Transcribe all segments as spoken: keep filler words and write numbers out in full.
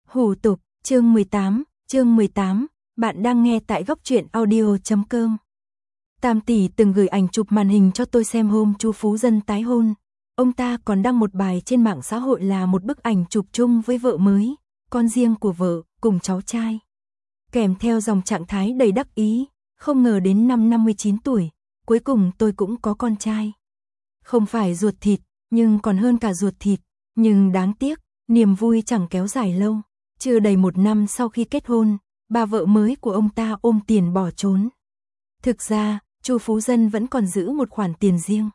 Hủ tục, chương mười tám, chương mười tám, bạn đang nghe tại góc truyện audio chấm com. Tam tỷ từng gửi ảnh chụp màn hình cho tôi xem hôm Chu Phú Dân tái hôn. Ông ta còn đăng một bài trên mạng xã hội là một bức ảnh chụp chung với vợ mới, con riêng của vợ, cùng cháu trai. Kèm theo dòng trạng thái đầy đắc ý, không ngờ đến năm năm mươi chín tuổi, cuối cùng tôi cũng có con trai. Không phải ruột thịt, nhưng còn hơn cả ruột thịt, nhưng đáng tiếc, niềm vui chẳng kéo dài lâu. Chưa đầy một năm sau khi kết hôn, bà vợ mới của ông ta ôm tiền bỏ trốn. Thực ra, Chu Phú Dân vẫn còn giữ một khoản tiền riêng.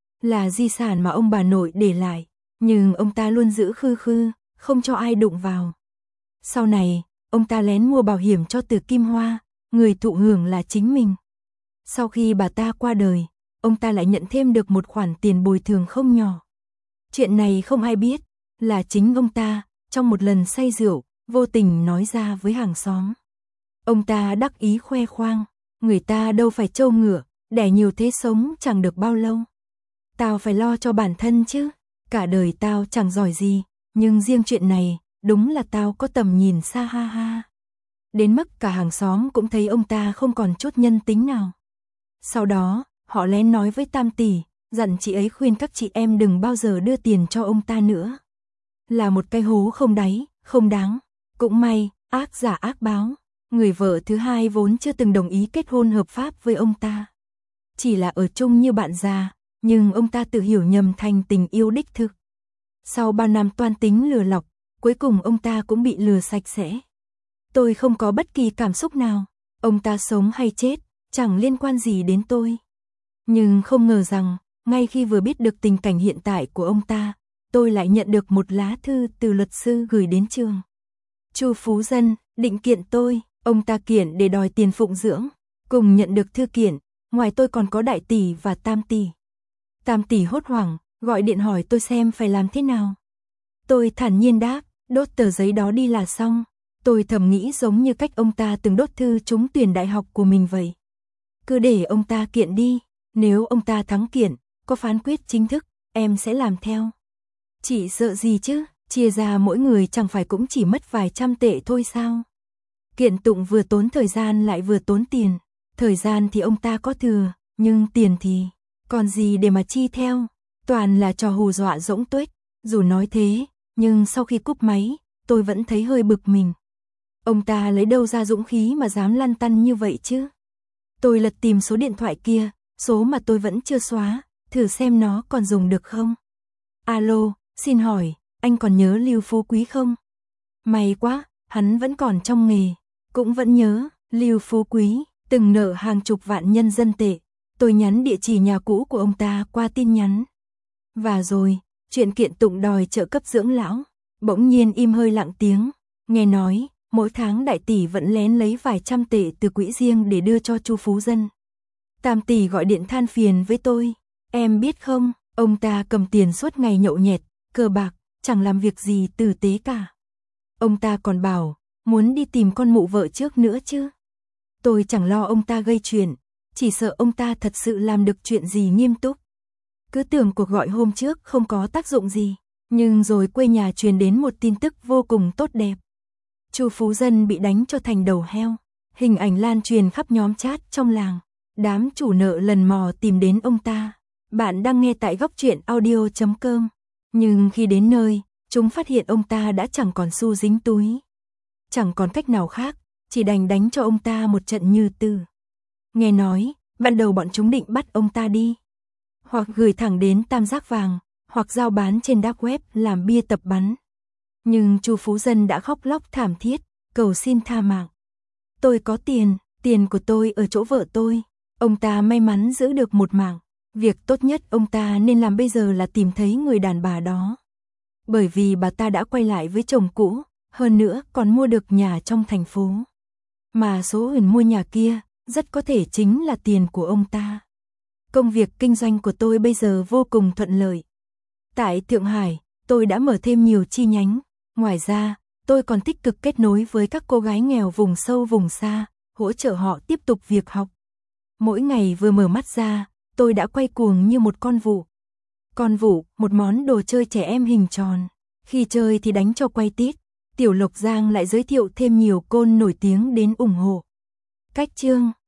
Là di sản mà ông bà nội để lại, nhưng ông ta luôn giữ khư khư, không cho ai đụng vào. Sau này, ông ta lén mua bảo hiểm cho Từ Kim Hoa, người thụ hưởng là chính mình. Sau khi bà ta qua đời, ông ta lại nhận thêm được một khoản tiền bồi thường không nhỏ. Chuyện này không ai biết, là chính ông ta, trong một lần say rượu, vô tình nói ra với hàng xóm. Ông ta đắc ý khoe khoang, người ta đâu phải trâu ngựa, đẻ nhiều thế sống chẳng được bao lâu. Tao phải lo cho bản thân chứ, cả đời tao chẳng giỏi gì, nhưng riêng chuyện này, đúng là tao có tầm nhìn xa ha ha. Đến mức cả hàng xóm cũng thấy ông ta không còn chút nhân tính nào. Sau đó, họ lén nói với Tam tỷ, dặn chị ấy khuyên các chị em đừng bao giờ đưa tiền cho ông ta nữa. Là một cái hố không đáy, không đáng. Cũng may, ác giả ác báo, người vợ thứ hai vốn chưa từng đồng ý kết hôn hợp pháp với ông ta. Chỉ là ở chung như bạn già, nhưng ông ta tự hiểu nhầm thành tình yêu đích thực. Sau bao năm toan tính lừa lọc, cuối cùng ông ta cũng bị lừa sạch sẽ. Tôi không có bất kỳ cảm xúc nào, ông ta sống hay chết, chẳng liên quan gì đến tôi. Nhưng không ngờ rằng, ngay khi vừa biết được tình cảnh hiện tại của ông ta, tôi lại nhận được một lá thư từ luật sư gửi đến trường. Chu Phú Dân định kiện tôi, ông ta kiện để đòi tiền phụng dưỡng. Cùng nhận được thư kiện, ngoài tôi còn có Đại tỷ và Tam tỷ. Tam tỷ hốt hoảng, gọi điện hỏi tôi xem phải làm thế nào. Tôi thản nhiên đáp, đốt tờ giấy đó đi là xong. Tôi thầm nghĩ giống như cách ông ta từng đốt thư trúng tuyển đại học của mình vậy. Cứ để ông ta kiện đi, nếu ông ta thắng kiện, có phán quyết chính thức, em sẽ làm theo. Chị sợ gì chứ, chia ra mỗi người chẳng phải cũng chỉ mất vài trăm tệ thôi sao. Kiện tụng vừa tốn thời gian lại vừa tốn tiền, thời gian thì ông ta có thừa, nhưng tiền thì, còn gì để mà chi theo, toàn là trò hù dọa dỗng tuếch. Dù nói thế, nhưng sau khi cúp máy, tôi vẫn thấy hơi bực mình. Ông ta lấy đâu ra dũng khí mà dám lăn tăn như vậy chứ. Tôi lật tìm số điện thoại kia, số mà tôi vẫn chưa xóa, thử xem nó còn dùng được không. Alo, xin hỏi, anh còn nhớ Lưu Phú Quý không? May quá, hắn vẫn còn trong nghề. Cũng vẫn nhớ, Lưu Phú Quý, từng nợ hàng chục vạn nhân dân tệ. Tôi nhắn địa chỉ nhà cũ của ông ta qua tin nhắn. Và rồi, chuyện kiện tụng đòi trợ cấp dưỡng lão, bỗng nhiên im hơi lặng tiếng. Nghe nói, mỗi tháng Đại tỷ vẫn lén lấy vài trăm tệ từ quỹ riêng để đưa cho Chu Phú Dân. Tam tỷ gọi điện than phiền với tôi. Em biết không, ông ta cầm tiền suốt ngày nhậu nhẹt, cờ bạc, chẳng làm việc gì tử tế cả. Ông ta còn bảo, muốn đi tìm con mụ vợ trước nữa chứ. Tôi chẳng lo ông ta gây chuyện, chỉ sợ ông ta thật sự làm được chuyện gì nghiêm túc. Cứ tưởng cuộc gọi hôm trước không có tác dụng gì, nhưng rồi quê nhà truyền đến một tin tức vô cùng tốt đẹp. Chu Phú Dân bị đánh cho thành đầu heo, hình ảnh lan truyền khắp nhóm chat trong làng. Đám chủ nợ lần mò tìm đến ông ta. Bạn đang nghe tại góc truyện audio chấm com. Nhưng khi đến nơi, chúng phát hiện ông ta đã chẳng còn xu dính túi. Chẳng còn cách nào khác, chỉ đành đánh cho ông ta một trận như tử. Nghe nói, ban đầu bọn chúng định bắt ông ta đi, hoặc gửi thẳng đến Tam Giác Vàng, hoặc giao bán trên dark web làm bia tập bắn. Nhưng Chu Phú Dân đã khóc lóc thảm thiết, cầu xin tha mạng. Tôi có tiền, tiền của tôi ở chỗ vợ tôi. Ông ta may mắn giữ được một mạng. Việc tốt nhất ông ta nên làm bây giờ là tìm thấy người đàn bà đó. Bởi vì bà ta đã quay lại với chồng cũ, hơn nữa còn mua được nhà trong thành phố. Mà số huyền mua nhà kia, rất có thể chính là tiền của ông ta. Công việc kinh doanh của tôi bây giờ vô cùng thuận lợi. Tại Thượng Hải, tôi đã mở thêm nhiều chi nhánh. Ngoài ra, tôi còn tích cực kết nối với các cô gái nghèo vùng sâu vùng xa, hỗ trợ họ tiếp tục việc học. Mỗi ngày vừa mở mắt ra, tôi đã quay cuồng như một con vụ. Con vụ, một món đồ chơi trẻ em hình tròn. Khi chơi thì đánh cho quay tít, Tiểu Lộc Giang lại giới thiệu thêm nhiều côn nổi tiếng đến ủng hộ. Cách chương